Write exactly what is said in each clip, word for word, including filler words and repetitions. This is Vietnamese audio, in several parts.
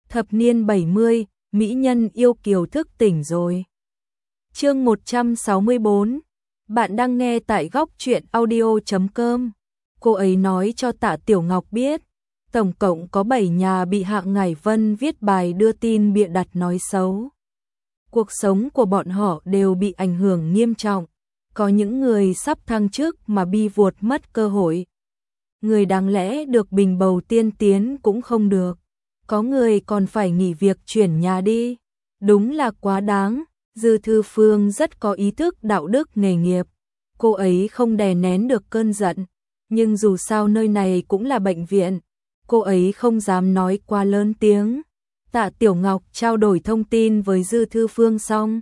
Thập niên bảy mươi, mỹ nhân yêu kiều thức tỉnh rồi. Chương một trăm sáu mươi bốn. Bạn đang nghe tại góc truyện audio chấm com. Cô ấy nói cho Tạ Tiểu Ngọc biết, tổng cộng có bảy nhà bị Hạng Ngải Vân viết bài đưa tin bịa đặt nói xấu. Cuộc sống của bọn họ đều bị ảnh hưởng nghiêm trọng, có những người sắp thăng chức mà bi vuột mất cơ hội. Người đáng lẽ được bình bầu tiên tiến cũng không được, có người còn phải nghỉ việc chuyển nhà đi. Đúng là quá đáng. Dư Thư Phương rất có ý thức đạo đức nghề nghiệp, cô ấy không đè nén được cơn giận, nhưng dù sao nơi này cũng là bệnh viện, cô ấy không dám nói quá lớn tiếng. Tạ Tiểu Ngọc trao đổi thông tin với Dư Thư Phương xong,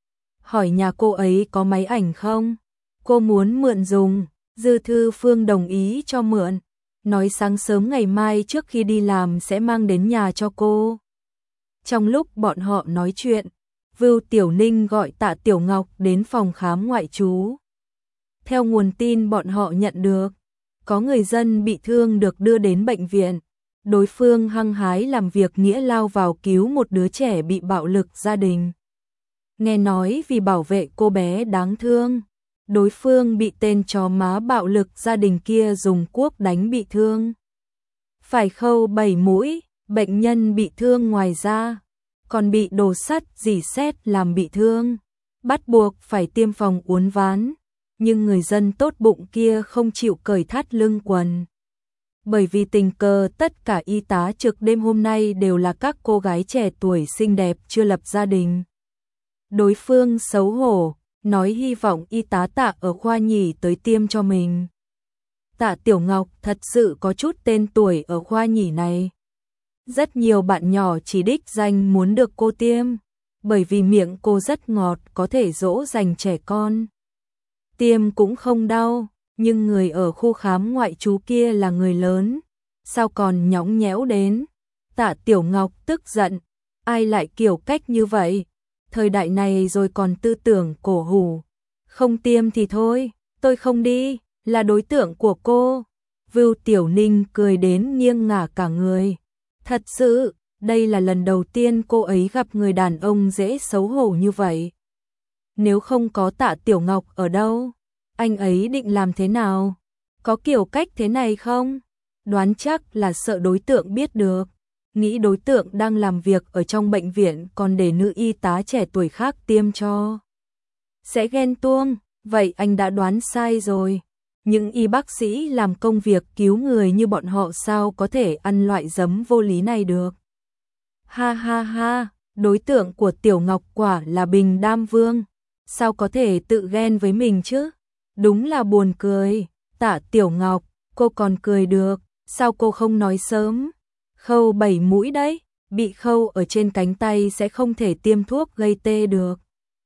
hỏi nhà cô ấy có máy ảnh không, cô muốn mượn dùng. Dư Thư Phương đồng ý cho mượn, nói sáng sớm ngày mai trước khi đi làm sẽ mang đến nhà cho cô. Trong lúc bọn họ nói chuyện, Vưu Tiểu Ninh gọi Tạ Tiểu Ngọc đến phòng khám ngoại trú. Theo nguồn tin bọn họ nhận được, có người dân bị thương được đưa đến bệnh viện. Đối phương hăng hái làm việc nghĩa lao vào cứu một đứa trẻ bị bạo lực gia đình. Nghe nói vì bảo vệ cô bé đáng thương, đối phương bị tên chó má bạo lực gia đình kia dùng cuốc đánh bị thương. Phải khâu bảy mũi, bệnh nhân bị thương ngoài ra còn bị đồ sắt rỉ sét làm bị thương, bắt buộc phải tiêm phòng uốn ván, nhưng người dân tốt bụng kia không chịu cởi thắt lưng quần. Bởi vì tình cờ tất cả y tá trực đêm hôm nay đều là các cô gái trẻ tuổi xinh đẹp chưa lập gia đình. Đối phương xấu hổ, nói hy vọng y tá Tạ ở khoa nhì tới tiêm cho mình. Tạ Tiểu Ngọc thật sự có chút tên tuổi ở khoa nhì này. Rất nhiều bạn nhỏ chỉ đích danh muốn được cô tiêm, bởi vì miệng cô rất ngọt, có thể dỗ dành trẻ con. Tiêm cũng không đau, nhưng người ở khu khám ngoại trú kia là người lớn, sao còn nhõng nhẽo đến. Tạ Tiểu Ngọc tức giận, ai lại kiểu cách như vậy, thời đại này rồi còn tư tưởng cổ hủ. Không tiêm thì thôi, tôi không đi, là đối tượng của cô. Vưu Tiểu Ninh cười đến nghiêng ngả cả người. Thật sự, đây là lần đầu tiên cô ấy gặp người đàn ông dễ xấu hổ như vậy. Nếu không có Tạ Tiểu Ngọc ở đâu, anh ấy định làm thế nào? Có kiểu cách thế này không? Đoán chắc là sợ đối tượng biết được. Nghĩ đối tượng đang làm việc ở trong bệnh viện còn để nữ y tá trẻ tuổi khác tiêm cho. Sẽ ghen tuông, vậy anh đã đoán sai rồi. Những y bác sĩ làm công việc cứu người như bọn họ sao có thể ăn loại giấm vô lý này được. Ha ha ha, đối tượng của Tiểu Ngọc quả là Bình Đam Vương, sao có thể tự ghen với mình chứ? Đúng là buồn cười. Tạ Tiểu Ngọc, cô còn cười được, sao cô không nói sớm? Khâu bảy mũi đấy, bị khâu ở trên cánh tay sẽ không thể tiêm thuốc gây tê được.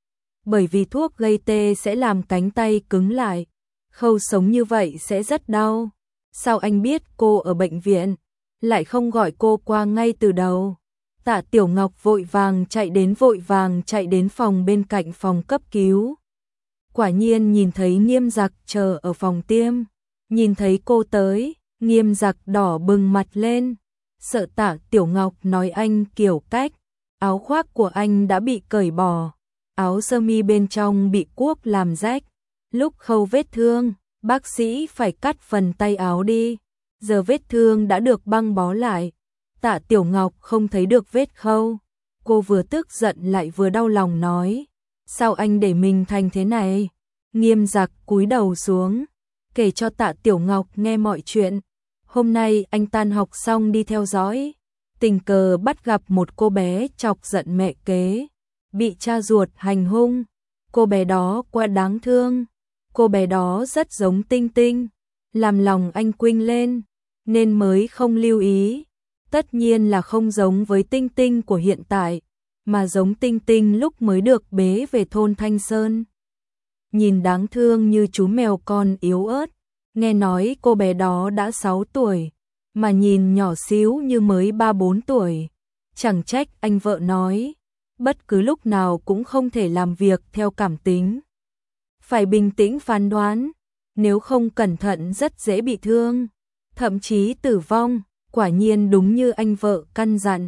Bởi vì thuốc gây tê sẽ làm cánh tay cứng lại. Khâu sống như vậy sẽ rất đau. Sao anh biết cô ở bệnh viện, lại không gọi cô qua ngay từ đầu? Tạ Tiểu Ngọc vội vàng chạy đến vội vàng chạy đến phòng bên cạnh phòng cấp cứu. Quả nhiên nhìn thấy Nghiêm Giặc chờ ở phòng tiêm. Nhìn thấy cô tới, Nghiêm Giặc đỏ bừng mặt lên. Sợ Tạ Tiểu Ngọc nói anh kiểu cách. Áo khoác của anh đã bị cởi bỏ, áo sơ mi bên trong bị cuốc làm rách. Lúc khâu vết thương, bác sĩ phải cắt phần tay áo đi. Giờ vết thương đã được băng bó lại. Tạ Tiểu Ngọc không thấy được vết khâu. Cô vừa tức giận lại vừa đau lòng nói. Sao anh để mình thành thế này? Nghiêm Giặc cúi đầu xuống, kể cho Tạ Tiểu Ngọc nghe mọi chuyện. Hôm nay anh tan học xong đi theo dõi, tình cờ bắt gặp một cô bé chọc giận mẹ kế, bị cha ruột hành hung. Cô bé đó quá đáng thương. Cô bé đó rất giống Tinh Tinh, làm lòng anh quinh lên, nên mới không lưu ý. Tất nhiên là không giống với Tinh Tinh của hiện tại, mà giống Tinh Tinh lúc mới được bế về thôn Thanh Sơn. Nhìn đáng thương như chú mèo con yếu ớt. Nghe nói cô bé đó đã sáu tuổi, mà nhìn nhỏ xíu như mới ba bốn tuổi. Chẳng trách anh vợ nói, bất cứ lúc nào cũng không thể làm việc theo cảm tính. Phải bình tĩnh phán đoán, nếu không cẩn thận rất dễ bị thương, thậm chí tử vong. Quả nhiên đúng như anh vợ căn dặn,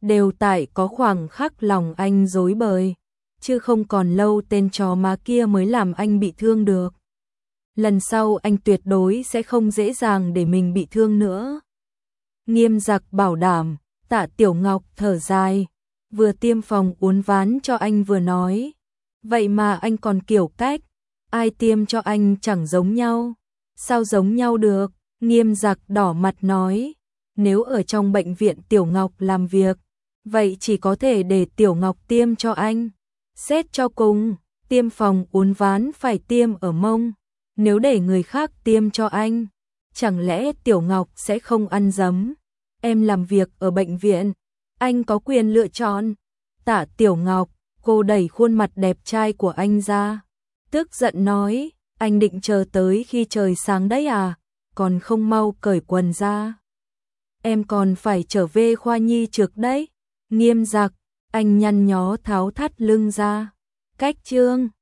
đều tại có khoảng khắc lòng anh rối bời, chứ không còn lâu tên chó má kia mới làm anh bị thương được. Lần sau anh tuyệt đối sẽ không dễ dàng để mình bị thương nữa. Nghiêm Giặc bảo đảm. Tạ Tiểu Ngọc thở dài, vừa tiêm phòng uốn ván cho anh vừa nói, vậy mà anh còn kiểu cách, ai tiêm cho anh chẳng giống nhau. Sao giống nhau được? Nghiêm Giặc đỏ mặt nói, nếu ở trong bệnh viện Tiểu Ngọc làm việc, vậy chỉ có thể để Tiểu Ngọc tiêm cho anh. Xét cho cùng, tiêm phòng uốn ván phải tiêm ở mông, nếu để người khác tiêm cho anh, chẳng lẽ Tiểu Ngọc sẽ không ăn dấm? Em làm việc ở bệnh viện, anh có quyền lựa chọn. Tạ Tiểu Ngọc, cô đẩy khuôn mặt đẹp trai của anh ra, tức giận nói, anh định chờ tới khi trời sáng đấy à, còn không mau cởi quần ra. Em còn phải trở về khoa nhi trực đấy. Nghiêm Giặc, anh nhăn nhó tháo thắt lưng ra. Cách chương